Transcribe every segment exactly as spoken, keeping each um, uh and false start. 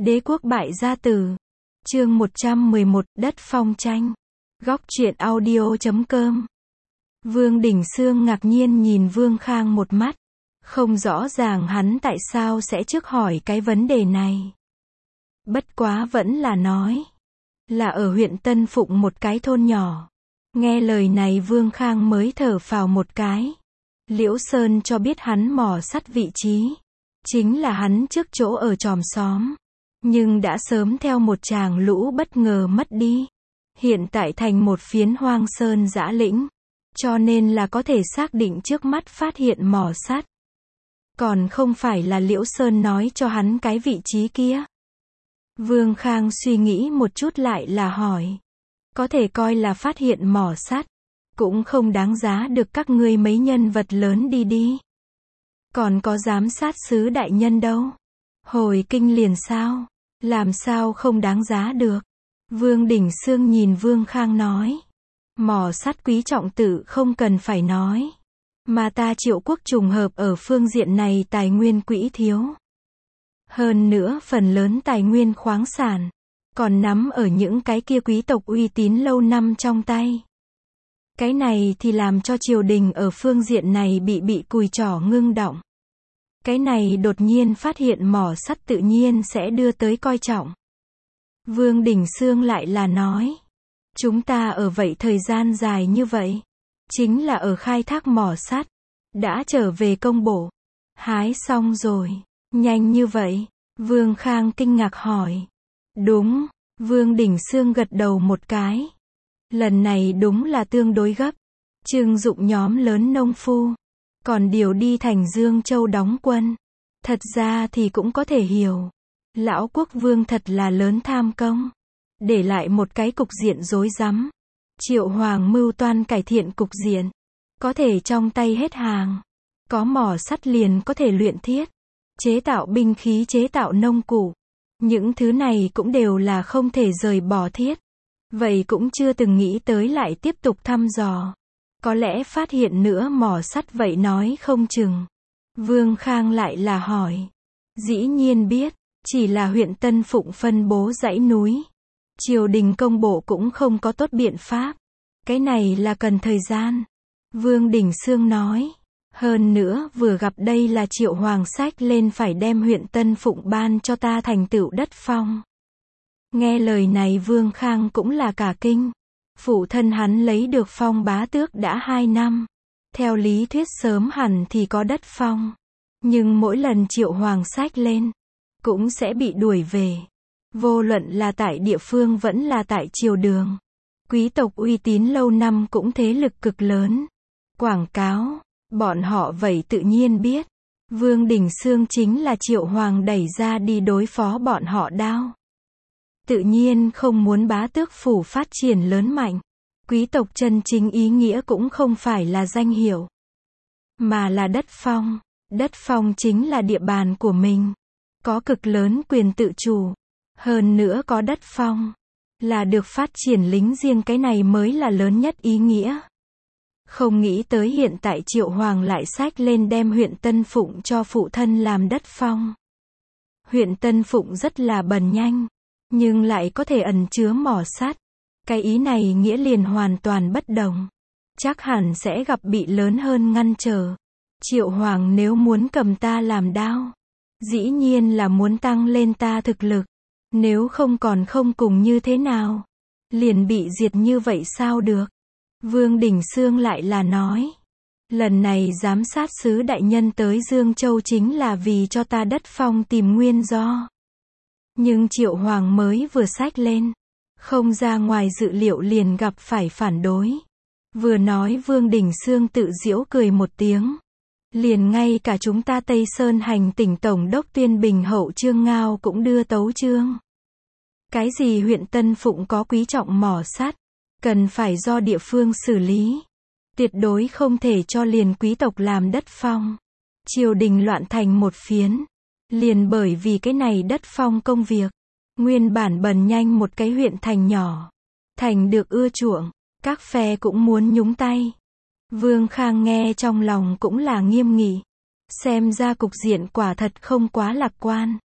Đế quốc bại gia tử. Chương một trăm mười một, đất phong tranh. Góc truyện audio chấm com. Vương Đình Xương ngạc nhiên nhìn Vương Khang một mắt. Không rõ ràng hắn tại sao sẽ trước hỏi cái vấn đề này. Bất quá vẫn là nói. Là ở huyện Tân Phụng một cái thôn nhỏ. Nghe lời này Vương Khang mới thở phào một cái. Liễu Sơn cho biết hắn mò sắt vị trí. Chính là hắn trước chỗ ở chòm xóm. Nhưng đã sớm theo một tràng lũ bất ngờ mất đi. Hiện tại thành một phiến hoang sơn dã lĩnh. Cho nên là có thể xác định trước mắt phát hiện mỏ sắt. Còn không phải là Liễu Sơn nói cho hắn cái vị trí kia. Vương Khang suy nghĩ một chút lại là hỏi. Có thể coi là phát hiện mỏ sắt. Cũng không đáng giá được các ngươi mấy nhân vật lớn đi đi. Còn có giám sát sứ đại nhân đâu. Hồi kinh liền sao? Làm sao không đáng giá được? Vương Đình Xương nhìn Vương Khang nói. Mỏ sắt quý trọng tự không cần phải nói. Mà ta Triệu quốc trùng hợp ở phương diện này tài nguyên quỹ thiếu. Hơn nữa phần lớn tài nguyên khoáng sản. Còn nắm ở những cái kia quý tộc uy tín lâu năm trong tay. Cái này thì làm cho triều đình ở phương diện này bị bị cùi trỏ ngưng động. Cái này đột nhiên phát hiện mỏ sắt tự nhiên sẽ đưa tới coi trọng. Vương Đình Xương lại là nói. Chúng ta ở vậy thời gian dài như vậy. Chính là ở khai thác mỏ sắt. Đã trở về công bổ. Hái xong rồi. Nhanh như vậy. Vương Khang kinh ngạc hỏi. Đúng. Vương Đình Xương gật đầu một cái. Lần này đúng là tương đối gấp. Trưng dụng nhóm lớn nông phu. Còn điều đi thành Dương Châu đóng quân. Thật ra thì cũng có thể hiểu. Lão quốc vương thật là lớn tham công. Để lại một cái cục diện rối rắm. Triệu Hoàng mưu toan cải thiện cục diện. Có thể trong tay hết hàng. Có mỏ sắt liền có thể luyện thiết. Chế tạo binh khí, chế tạo nông cụ. Những thứ này cũng đều là không thể rời bỏ thiết. Vậy cũng chưa từng nghĩ tới lại tiếp tục thăm dò. Có lẽ phát hiện nữa mỏ sắt vậy nói không chừng. Vương Khang lại là hỏi. Dĩ nhiên biết. Chỉ là huyện Tân Phụng phân bố dãy núi. Triều đình công bộ cũng không có tốt biện pháp. Cái này là cần thời gian. Vương Đình Xương nói. Hơn nữa vừa gặp đây là Triệu Hoàng sách lên phải đem huyện Tân Phụng ban cho ta thành tựu đất phong. Nghe lời này Vương Khang cũng là cả kinh. Phụ thân hắn lấy được phong bá tước đã hai năm. Theo lý thuyết sớm hẳn thì có đất phong. Nhưng mỗi lần Triệu Hoàng sách lên. Cũng sẽ bị đuổi về. Vô luận là tại địa phương vẫn là tại triều đường. Quý tộc uy tín lâu năm cũng thế lực cực lớn. Quảng cáo. Bọn họ vậy tự nhiên biết. Vương Đình Xương chính là Triệu Hoàng đẩy ra đi đối phó bọn họ đao. Tự nhiên không muốn bá tước phủ phát triển lớn mạnh. Quý tộc chân chính ý nghĩa cũng không phải là danh hiệu. Mà là đất phong. Đất phong chính là địa bàn của mình. Có cực lớn quyền tự chủ. Hơn nữa có đất phong. Là được phát triển lính riêng, cái này mới là lớn nhất ý nghĩa. Không nghĩ tới hiện tại Triệu Hoàng lại xách lên đem huyện Tân Phụng cho phụ thân làm đất phong. Huyện Tân Phụng rất là bần nhanh. Nhưng lại có thể ẩn chứa mỏ sắt. Cái ý này nghĩa liền hoàn toàn bất đồng. Chắc hẳn sẽ gặp bị lớn hơn ngăn trở. Triệu Hoàng nếu muốn cầm ta làm đao. Dĩ nhiên là muốn tăng lên ta thực lực. Nếu không còn không cùng như thế nào. Liền bị diệt như vậy sao được. Vương Đình Xương lại là nói. Lần này giám sát sứ đại nhân tới Dương Châu chính là vì cho ta đất phong tìm nguyên do. Nhưng Triệu Hoàng mới vừa xách lên. Không ra ngoài dự liệu liền gặp phải phản đối. Vừa nói Vương Đình Xương tự giễu cười một tiếng. Liền ngay cả chúng ta Tây Sơn hành tỉnh Tổng đốc Tuyên Bình Hậu Trương Ngao cũng đưa tấu chương. Cái gì huyện Tân Phụng có quý trọng mỏ sắt. Cần phải do địa phương xử lý. Tuyệt đối không thể cho liền quý tộc làm đất phong. Triều đình loạn thành một phiến. Liền bởi vì cái này đất phong công việc. Nguyên bản bần nhanh một cái huyện thành nhỏ. Thành được ưa chuộng. Các phe cũng muốn nhúng tay. Vương Khang nghe trong lòng cũng là nghiêm nghị. Xem ra cục diện quả thật không quá lạc quan.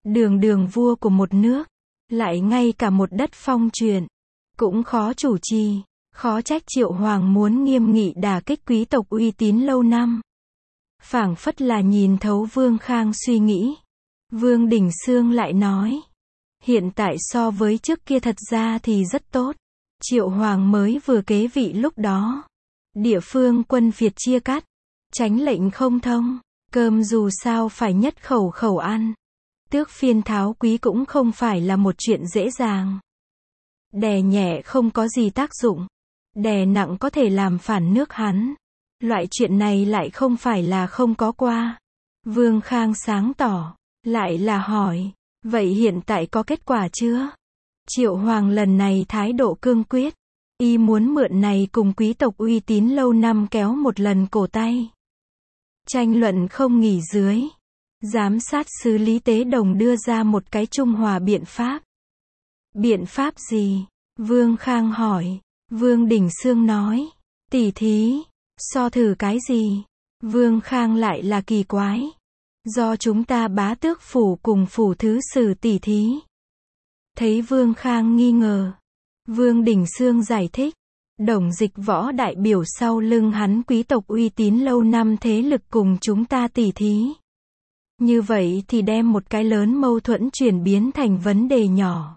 Đường đường vua của một nước, lại ngay cả một đất phong chuyện, cũng khó chủ trì, khó trách Triệu Hoàng muốn nghiêm nghị đả kích quý tộc uy tín lâu năm. Phảng phất là nhìn thấu Vương Khang suy nghĩ. Vương Đình Xương lại nói, hiện tại so với trước kia thật ra thì rất tốt. Triệu Hoàng mới vừa kế vị lúc đó, địa phương quân phiệt chia cắt, chánh lệnh không thông, cơm dù sao phải nhất khẩu khẩu ăn. Tước phiên tháo quý cũng không phải là một chuyện dễ dàng. Đè nhẹ không có gì tác dụng, đè nặng có thể làm phản nước hắn. Loại chuyện này lại không phải là không có qua. Vương Khang sáng tỏ, lại là hỏi, vậy hiện tại có kết quả chưa? Triệu Hoàng lần này thái độ cương quyết, y muốn mượn này cùng quý tộc uy tín lâu năm kéo một lần cổ tay. Tranh luận không nghỉ dưới. Giám sát sứ Lý Tế Đồng đưa ra một cái trung hòa biện pháp. Biện pháp gì? Vương Khang hỏi. Vương Đình Xương nói, tỉ thí, so thử cái gì? Vương Khang lại là kỳ quái. Do chúng ta bá tước phủ cùng phủ thứ sử tỉ thí. Thấy Vương Khang nghi ngờ, Vương Đình Xương giải thích, Đồng Dịch Võ đại biểu sau lưng hắn quý tộc uy tín lâu năm thế lực cùng chúng ta tỉ thí. Như vậy thì đem một cái lớn mâu thuẫn chuyển biến thành vấn đề nhỏ.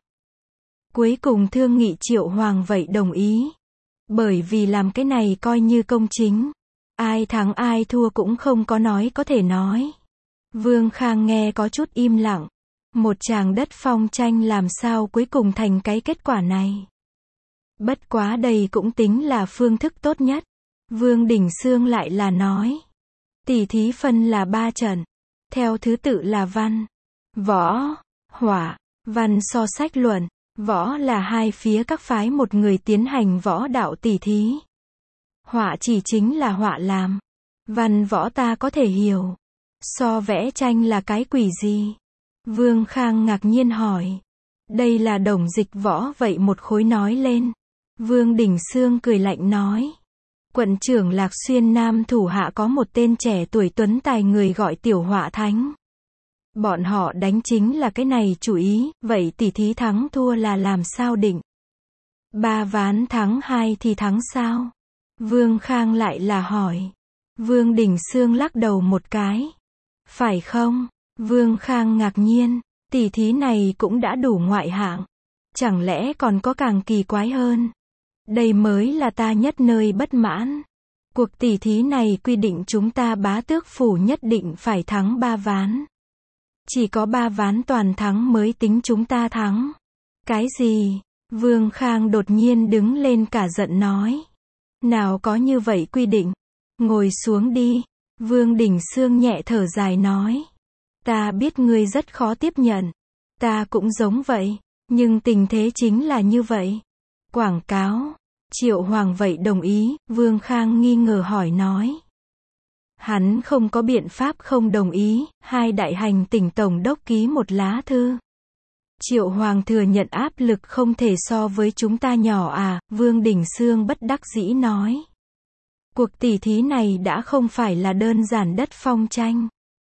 Cuối cùng thương nghị Triệu Hoàng vậy đồng ý. Bởi vì làm cái này coi như công chính. Ai thắng ai thua cũng không có nói có thể nói. Vương Khang nghe có chút im lặng. Một tràng đất phong tranh làm sao cuối cùng thành cái kết quả này. Bất quá đây cũng tính là phương thức tốt nhất. Vương Đình Xương lại là nói. Tỷ thí phân là ba trận. Theo thứ tự là văn, võ, hỏa. Văn so sách luận, võ là hai phía các phái một người tiến hành võ đạo tỷ thí. Họa chỉ chính là họa làm. Văn võ ta có thể hiểu. So vẽ tranh là cái quỷ gì? Vương Khang ngạc nhiên hỏi. Đây là Đồng Dịch Võ vậy một khối nói lên. Vương Đình Xương cười lạnh nói. Quận trưởng Lạc Xuyên Nam thủ hạ có một tên trẻ tuổi tuấn tài người gọi Tiểu Họa Thánh. Bọn họ đánh chính là cái này chủ ý, vậy tỷ thí thắng thua là làm sao định? Ba ván thắng hai thì thắng sao? Vương Khang lại là hỏi. Vương Đình Xương lắc đầu một cái. Phải không? Vương Khang ngạc nhiên, tỷ thí này cũng đã đủ ngoại hạng. Chẳng lẽ còn có càng kỳ quái hơn? Đây mới là ta nhất nơi bất mãn. Cuộc tỷ thí này quy định chúng ta bá tước phủ nhất định phải thắng ba ván. Chỉ có ba ván toàn thắng mới tính chúng ta thắng. Cái gì? Vương Khang đột nhiên đứng lên cả giận nói. Nào có như vậy quy định. Ngồi xuống đi. Vương Đình Xương nhẹ thở dài nói. Ta biết ngươi rất khó tiếp nhận. Ta cũng giống vậy. Nhưng tình thế chính là như vậy. Quảng cáo. Triệu Hoàng vậy đồng ý. Vương Khang nghi ngờ hỏi nói. Hắn không có biện pháp không đồng ý. Hai đại hành tỉnh tổng đốc ký một lá thư. Triệu Hoàng thừa nhận áp lực không thể so với chúng ta nhỏ à. Vương Đình Xương bất đắc dĩ nói. Cuộc tỷ thí này đã không phải là đơn giản đất phong tranh.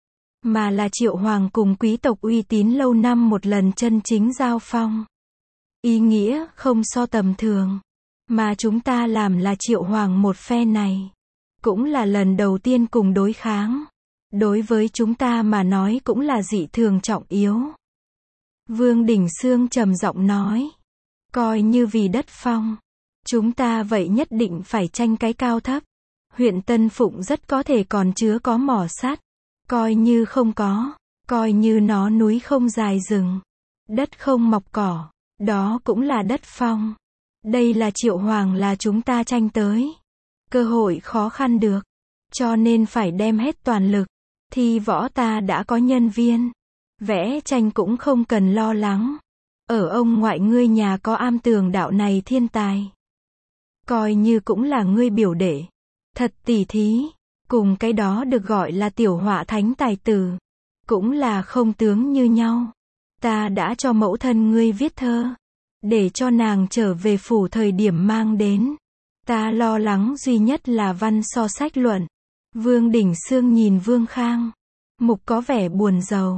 Mà là Triệu Hoàng cùng quý tộc uy tín lâu năm một lần chân chính giao phong. Ý nghĩa không so tầm thường. Mà chúng ta làm là Triệu Hoàng một phe này. Cũng là lần đầu tiên cùng đối kháng. Đối với chúng ta mà nói cũng là dị thường trọng yếu. Vương Đình Xương trầm giọng nói. Coi như vì đất phong. Chúng ta vậy nhất định phải tranh cái cao thấp. Huyện Tân Phụng rất có thể còn chứa có mỏ sắt. Coi như không có. Coi như nó núi không dài rừng. Đất không mọc cỏ. Đó cũng là đất phong. Đây là Triệu Hoàng là chúng ta tranh tới. Cơ hội khó khăn được. Cho nên phải đem hết toàn lực. Thi võ ta đã có nhân viên. Vẽ tranh cũng không cần lo lắng. Ở ông ngoại ngươi nhà có am tường đạo này thiên tài. Coi như cũng là ngươi biểu đệ. Thật tỉ thí. Cùng cái đó được gọi là Tiểu Họa Thánh tài tử. Cũng là không tướng như nhau. Ta đã cho mẫu thân ngươi viết thơ. Để cho nàng trở về phủ thời điểm mang đến. Ta lo lắng duy nhất là văn so sách luận. Vương Đình Xương nhìn Vương Khang. Mục có vẻ buồn rầu.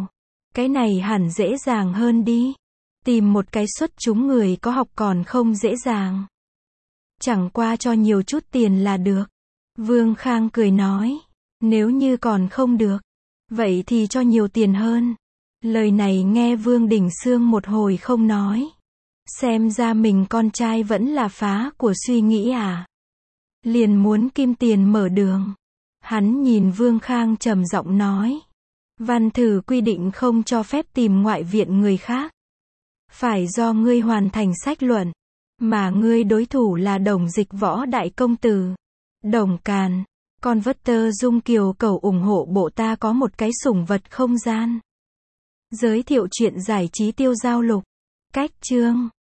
Cái này hẳn dễ dàng hơn đi. Tìm một cái xuất chúng người có học còn không dễ dàng. Chẳng qua cho nhiều chút tiền là được. Vương Khang cười nói. Nếu như còn không được. Vậy thì cho nhiều tiền hơn. Lời này nghe Vương Đình Xương một hồi không nói. Xem ra mình con trai vẫn là phá của suy nghĩ à. Liền muốn kim tiền mở đường. Hắn nhìn Vương Khang trầm giọng nói. Văn thử quy định không cho phép tìm ngoại viện người khác. Phải do ngươi hoàn thành sách luận. Mà ngươi đối thủ là Đồng Dịch Võ Đại Công Tử. Đồng Càn. Con vất tơ Dung Kiều cầu ủng hộ bộ ta có một cái sủng vật không gian. Giới thiệu chuyện giải trí tiêu giao lục. Cách chương.